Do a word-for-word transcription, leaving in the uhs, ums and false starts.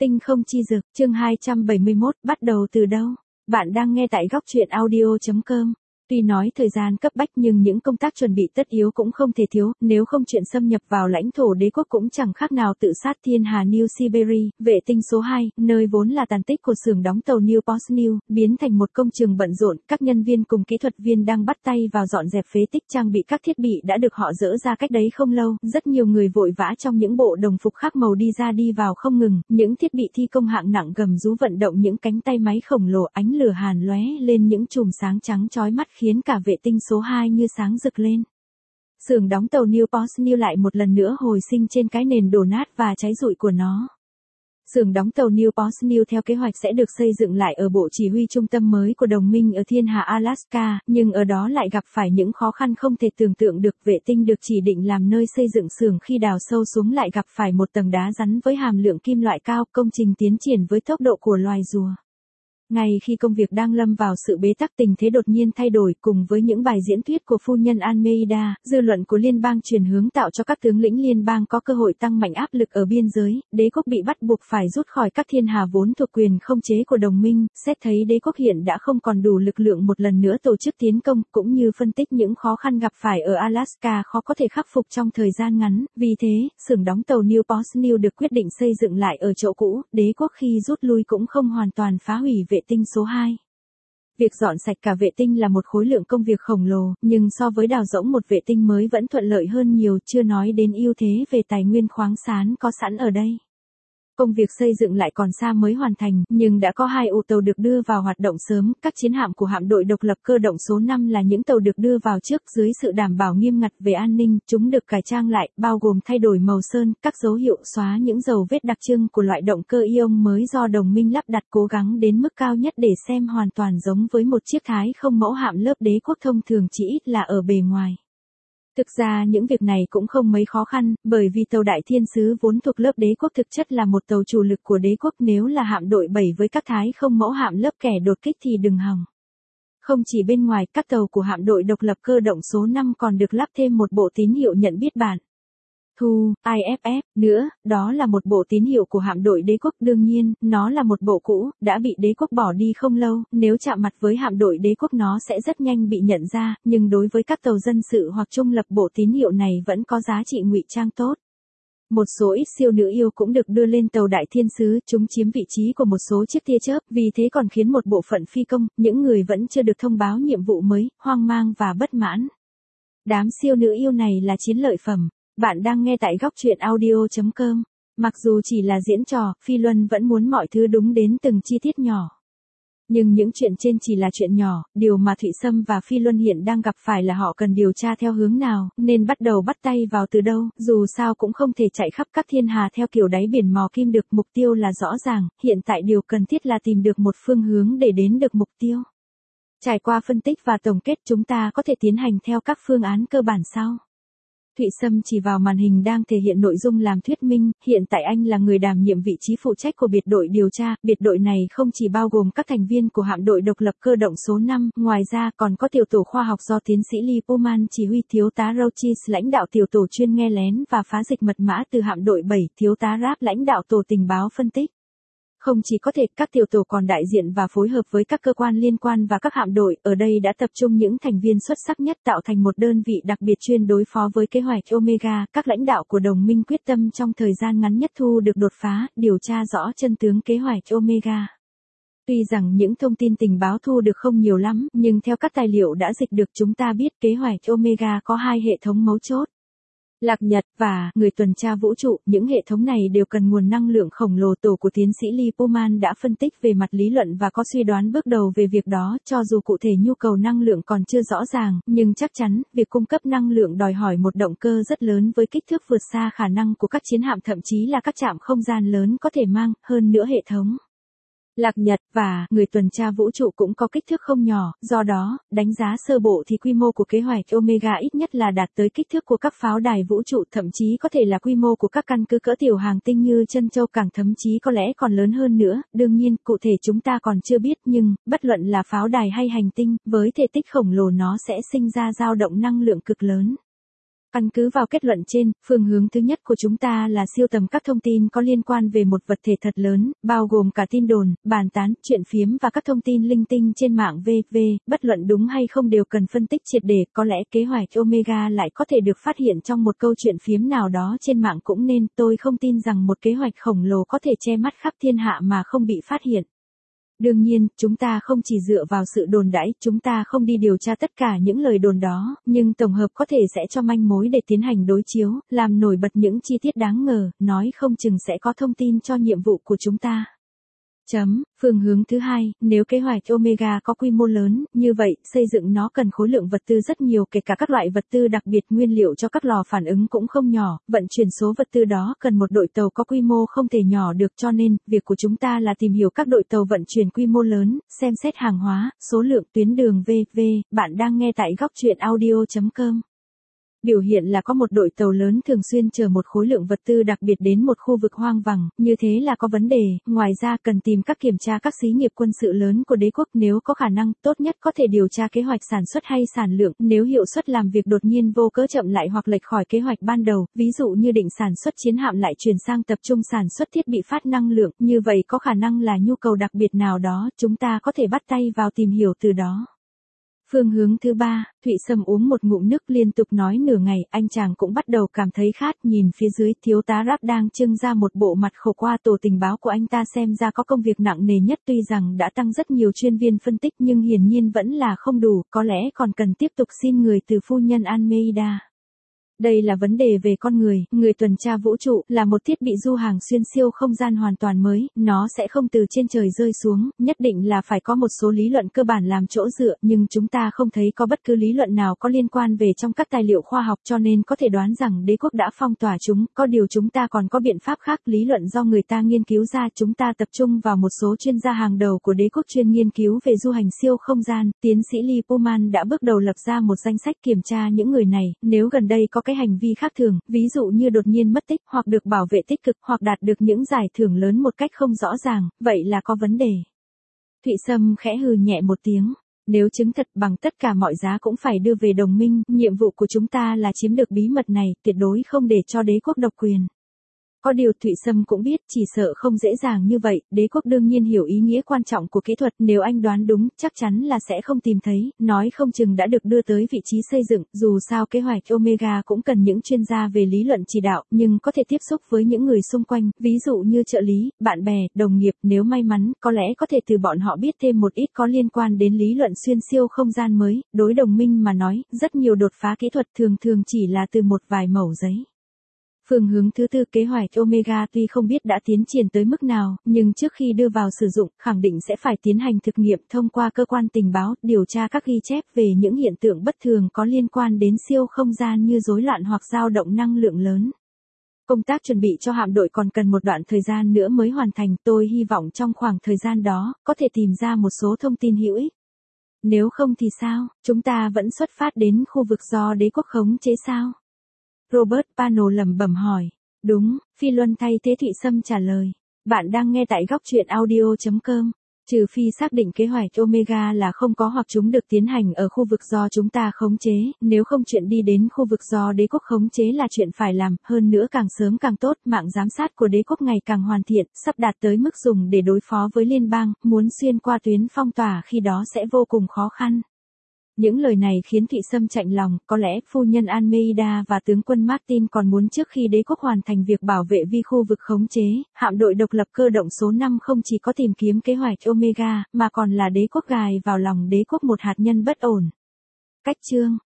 Tinh không chi dực, chương hai trăm bảy mươi mốt, bắt đầu từ đâu? Bạn đang nghe tại góc truyện audio chấm com. Tuy nói thời gian cấp bách nhưng những công tác chuẩn bị tất yếu cũng không thể thiếu, nếu không chuyện xâm nhập vào lãnh thổ đế quốc cũng chẳng khác nào tự sát thiên hà New Siberia, vệ tinh số hai, nơi vốn là tàn tích của xưởng đóng tàu New Postnew, biến thành một công trường bận rộn, các nhân viên cùng kỹ thuật viên đang bắt tay vào dọn dẹp phế tích trang bị các thiết bị đã được họ dỡ ra cách đấy không lâu, rất nhiều người vội vã trong những bộ đồng phục khác màu đi ra đi vào không ngừng, những thiết bị thi công hạng nặng gầm rú vận động những cánh tay máy khổng lồ, ánh lửa hàn lóe lên những chùm sáng trắng chói mắt khiến cả vệ tinh số hai như sáng rực lên. Xưởng đóng tàu New Postnew lại một lần nữa hồi sinh trên cái nền đổ nát và cháy rụi của nó. Xưởng đóng tàu New Postnew theo kế hoạch sẽ được xây dựng lại ở bộ chỉ huy trung tâm mới của đồng minh ở thiên hà Alaska, nhưng ở đó lại gặp phải những khó khăn không thể tưởng tượng được. Vệ tinh được chỉ định làm nơi xây dựng xưởng khi đào sâu xuống lại gặp phải một tầng đá rắn với hàm lượng kim loại cao, công trình tiến triển với tốc độ của loài rùa. Ngay khi công việc đang lâm vào sự bế tắc, tình thế đột nhiên thay đổi, cùng với những bài diễn thuyết của phu nhân Almeida, dư luận của liên bang chuyển hướng tạo cho các tướng lĩnh liên bang có cơ hội tăng mạnh áp lực ở biên giới, đế quốc bị bắt buộc phải rút khỏi các thiên hà vốn thuộc quyền không chế của đồng minh, xét thấy đế quốc hiện đã không còn đủ lực lượng một lần nữa tổ chức tiến công, cũng như phân tích những khó khăn gặp phải ở Alaska khó có thể khắc phục trong thời gian ngắn, vì thế, xưởng đóng tàu New Postnew được quyết định xây dựng lại ở chỗ cũ, đế quốc khi rút lui cũng không hoàn toàn phá hủy vệ tinh số hai. Việc dọn sạch cả vệ tinh là một khối lượng công việc khổng lồ, nhưng so với đào rỗng một vệ tinh mới vẫn thuận lợi hơn nhiều, chưa nói đến ưu thế về tài nguyên khoáng sản có sẵn ở đây. Công việc xây dựng lại còn xa mới hoàn thành, nhưng đã có hai ụ tàu được đưa vào hoạt động sớm, các chiến hạm của hạm đội độc lập cơ động số năm là những tàu được đưa vào trước dưới sự đảm bảo nghiêm ngặt về an ninh, chúng được cải trang lại, bao gồm thay đổi màu sơn, các dấu hiệu xóa những dấu vết đặc trưng của loại động cơ ion mới do đồng minh lắp đặt, cố gắng đến mức cao nhất để xem hoàn toàn giống với một chiếc Thái không mẫu hạm lớp đế quốc thông thường, chỉ ít là ở bề ngoài. Thực ra những việc này cũng không mấy khó khăn, bởi vì tàu Đại Thiên Sứ vốn thuộc lớp đế quốc thực chất là một tàu chủ lực của đế quốc, nếu là hạm đội bảy với các Thái không mẫu hạm lớp kẻ đột kích thì đừng hòng. Không chỉ bên ngoài, các tàu của hạm đội độc lập cơ động số năm còn được lắp thêm một bộ tín hiệu nhận biết bản thu, I F F, nữa, đó là một bộ tín hiệu của hạm đội đế quốc, đương nhiên, nó là một bộ cũ, đã bị đế quốc bỏ đi không lâu, nếu chạm mặt với hạm đội đế quốc nó sẽ rất nhanh bị nhận ra, nhưng đối với các tàu dân sự hoặc trung lập bộ tín hiệu này vẫn có giá trị ngụy trang tốt. Một số ít siêu nữ yêu cũng được đưa lên tàu Đại Thiên Sứ, chúng chiếm vị trí của một số chiếc tia chớp, vì thế còn khiến một bộ phận phi công, những người vẫn chưa được thông báo nhiệm vụ mới, hoang mang và bất mãn. Đám siêu nữ yêu này là chiến lợi phẩm. Bạn đang nghe tại góc truyện audio chấm com. Mặc dù chỉ là diễn trò, Phi Luân vẫn muốn mọi thứ đúng đến từng chi tiết nhỏ. Nhưng những chuyện trên chỉ là chuyện nhỏ, điều mà Thụy Sâm và Phi Luân hiện đang gặp phải là họ cần điều tra theo hướng nào, nên bắt đầu bắt tay vào từ đâu, dù sao cũng không thể chạy khắp các thiên hà theo kiểu đáy biển mò kim được, mục tiêu là rõ ràng, hiện tại điều cần thiết là tìm được một phương hướng để đến được mục tiêu. Trải qua phân tích và tổng kết, chúng ta có thể tiến hành theo các phương án cơ bản sau. Thụy Sâm chỉ vào màn hình đang thể hiện nội dung làm thuyết minh, hiện tại anh là người đảm nhiệm vị trí phụ trách của biệt đội điều tra, biệt đội này không chỉ bao gồm các thành viên của hạm đội độc lập cơ động số năm, ngoài ra còn có tiểu tổ khoa học do tiến sĩ Lee Pullman chỉ huy, thiếu tá Roachis lãnh đạo tiểu tổ chuyên nghe lén và phá dịch mật mã từ hạm đội bảy, thiếu tá Rapp lãnh đạo tổ tình báo phân tích. Không chỉ có thể, các tiểu tổ còn đại diện và phối hợp với các cơ quan liên quan và các hạm đội, ở đây đã tập trung những thành viên xuất sắc nhất tạo thành một đơn vị đặc biệt chuyên đối phó với kế hoạch Omega, các lãnh đạo của đồng minh quyết tâm trong thời gian ngắn nhất thu được đột phá, điều tra rõ chân tướng kế hoạch Omega. Tuy rằng những thông tin tình báo thu được không nhiều lắm, nhưng theo các tài liệu đã dịch được chúng ta biết kế hoạch Omega có hai hệ thống mấu chốt. Lạc Nhật và người tuần tra vũ trụ, những hệ thống này đều cần nguồn năng lượng khổng lồ. Tổ của tiến sĩ Lee Pullman đã phân tích về mặt lý luận và có suy đoán bước đầu về việc đó, cho dù cụ thể nhu cầu năng lượng còn chưa rõ ràng, nhưng chắc chắn, việc cung cấp năng lượng đòi hỏi một động cơ rất lớn với kích thước vượt xa khả năng của các chiến hạm, thậm chí là các trạm không gian lớn có thể mang, hơn nữa hệ thống Lạc Nhật và người tuần tra vũ trụ cũng có kích thước không nhỏ, do đó, đánh giá sơ bộ thì quy mô của kế hoạch Omega ít nhất là đạt tới kích thước của các pháo đài vũ trụ, thậm chí có thể là quy mô của các căn cứ cỡ tiểu hành tinh như Trân Châu Cảng, thậm chí có lẽ còn lớn hơn nữa, đương nhiên, cụ thể chúng ta còn chưa biết, nhưng, bất luận là pháo đài hay hành tinh, với thể tích khổng lồ nó sẽ sinh ra dao động năng lượng cực lớn. Căn cứ vào kết luận trên, phương hướng thứ nhất của chúng ta là siêu tầm các thông tin có liên quan về một vật thể thật lớn, bao gồm cả tin đồn, bàn tán, chuyện phiếm và các thông tin linh tinh trên mạng vân vân, bất luận đúng hay không đều cần phân tích triệt để, có lẽ kế hoạch Omega lại có thể được phát hiện trong một câu chuyện phiếm nào đó trên mạng cũng nên, tôi không tin rằng một kế hoạch khổng lồ có thể che mắt khắp thiên hạ mà không bị phát hiện. Đương nhiên, chúng ta không chỉ dựa vào sự đồn đãi, chúng ta không đi điều tra tất cả những lời đồn đó, nhưng tổng hợp có thể sẽ cho manh mối để tiến hành đối chiếu, làm nổi bật những chi tiết đáng ngờ, nói không chừng sẽ có thông tin cho nhiệm vụ của chúng ta. Chấm, phương hướng thứ hai, nếu kế hoạch Omega có quy mô lớn, như vậy, xây dựng nó cần khối lượng vật tư rất nhiều, kể cả các loại vật tư đặc biệt, nguyên liệu cho các lò phản ứng cũng không nhỏ, vận chuyển số vật tư đó cần một đội tàu có quy mô không thể nhỏ được, cho nên, việc của chúng ta là tìm hiểu các đội tàu vận chuyển quy mô lớn, xem xét hàng hóa, số lượng, tuyến đường vân vân. Bạn đang nghe tại góc truyện audio chấm com. Biểu hiện là có một đội tàu lớn thường xuyên chở một khối lượng vật tư đặc biệt đến một khu vực hoang vắng, như thế là có vấn đề, ngoài ra cần tìm các kiểm tra các xí nghiệp quân sự lớn của đế quốc, nếu có khả năng, tốt nhất có thể điều tra kế hoạch sản xuất hay sản lượng, nếu hiệu suất làm việc đột nhiên vô cớ chậm lại hoặc lệch khỏi kế hoạch ban đầu, ví dụ như định sản xuất chiến hạm lại chuyển sang tập trung sản xuất thiết bị phát năng lượng, như vậy có khả năng là nhu cầu đặc biệt nào đó, chúng ta có thể bắt tay vào tìm hiểu từ đó. Phương hướng thứ ba, Thụy Sâm uống một ngụm nước liên tục nói nửa ngày, anh chàng cũng bắt đầu cảm thấy khát, nhìn phía dưới, thiếu tá Rap đang trưng ra một bộ mặt khổ qua tổ tình báo của anh ta xem ra có công việc nặng nề nhất, tuy rằng đã tăng rất nhiều chuyên viên phân tích nhưng hiển nhiên vẫn là không đủ, có lẽ còn cần tiếp tục xin người từ phu nhân Almeida. Đây là vấn đề về con người, người tuần tra vũ trụ, là một thiết bị du hàng xuyên siêu không gian hoàn toàn mới, nó sẽ không từ trên trời rơi xuống, nhất định là phải có một số lý luận cơ bản làm chỗ dựa, nhưng chúng ta không thấy có bất cứ lý luận nào có liên quan về trong các tài liệu khoa học, cho nên có thể đoán rằng đế quốc đã phong tỏa chúng, có điều chúng ta còn có biện pháp khác, lý luận do người ta nghiên cứu ra, chúng ta tập trung vào một số chuyên gia hàng đầu của đế quốc chuyên nghiên cứu về du hành siêu không gian, tiến sĩ Lee Pullman đã bước đầu lập ra một danh sách kiểm tra những người này, nếu gần đây có cái hành vi khác thường, ví dụ như đột nhiên mất tích, hoặc được bảo vệ tích cực, hoặc đạt được những giải thưởng lớn một cách không rõ ràng, vậy là có vấn đề. Thụy Sâm khẽ hừ nhẹ một tiếng. Nếu chứng thật bằng tất cả mọi giá cũng phải đưa về đồng minh, nhiệm vụ của chúng ta là chiếm được bí mật này, tuyệt đối không để cho đế quốc độc quyền. Có điều Thụy Sâm cũng biết, chỉ sợ không dễ dàng như vậy, đế quốc đương nhiên hiểu ý nghĩa quan trọng của kỹ thuật, nếu anh đoán đúng, chắc chắn là sẽ không tìm thấy, nói không chừng đã được đưa tới vị trí xây dựng, dù sao kế hoạch Omega cũng cần những chuyên gia về lý luận chỉ đạo, nhưng có thể tiếp xúc với những người xung quanh, ví dụ như trợ lý, bạn bè, đồng nghiệp, nếu may mắn, có lẽ có thể từ bọn họ biết thêm một ít có liên quan đến lý luận xuyên siêu không gian mới, đối đồng minh mà nói, rất nhiều đột phá kỹ thuật thường thường chỉ là từ một vài mẩu giấy. Phương hướng thứ tư, kế hoạch Omega tuy không biết đã tiến triển tới mức nào, nhưng trước khi đưa vào sử dụng, khẳng định sẽ phải tiến hành thực nghiệm thông qua cơ quan tình báo, điều tra các ghi chép về những hiện tượng bất thường có liên quan đến siêu không gian như rối loạn hoặc dao động năng lượng lớn. Công tác chuẩn bị cho hạm đội còn cần một đoạn thời gian nữa mới hoàn thành, tôi hy vọng trong khoảng thời gian đó, có thể tìm ra một số thông tin hữu ích. Nếu không thì sao, chúng ta vẫn xuất phát đến khu vực do đế quốc khống chế sao? Robert Pano lẩm bẩm hỏi. Đúng, Phi Luân thay thế Thụy Sâm trả lời. Bạn đang nghe tại góc truyện audio chấm com. Trừ phi xác định kế hoạch Omega là không có hoặc chúng được tiến hành ở khu vực do chúng ta khống chế, nếu không chuyện đi đến khu vực do đế quốc khống chế là chuyện phải làm, hơn nữa càng sớm càng tốt, mạng giám sát của đế quốc ngày càng hoàn thiện, sắp đạt tới mức dùng để đối phó với liên bang, muốn xuyên qua tuyến phong tỏa khi đó sẽ vô cùng khó khăn. Những lời này khiến Thụy Sâm chạnh lòng, có lẽ phu nhân Almeida và tướng quân Martin còn muốn trước khi đế quốc hoàn thành việc bảo vệ vi khu vực khống chế, hạm đội độc lập cơ động số năm không chỉ có tìm kiếm kế hoạch Omega, mà còn là đế quốc gài vào lòng đế quốc một hạt nhân bất ổn. Cách chương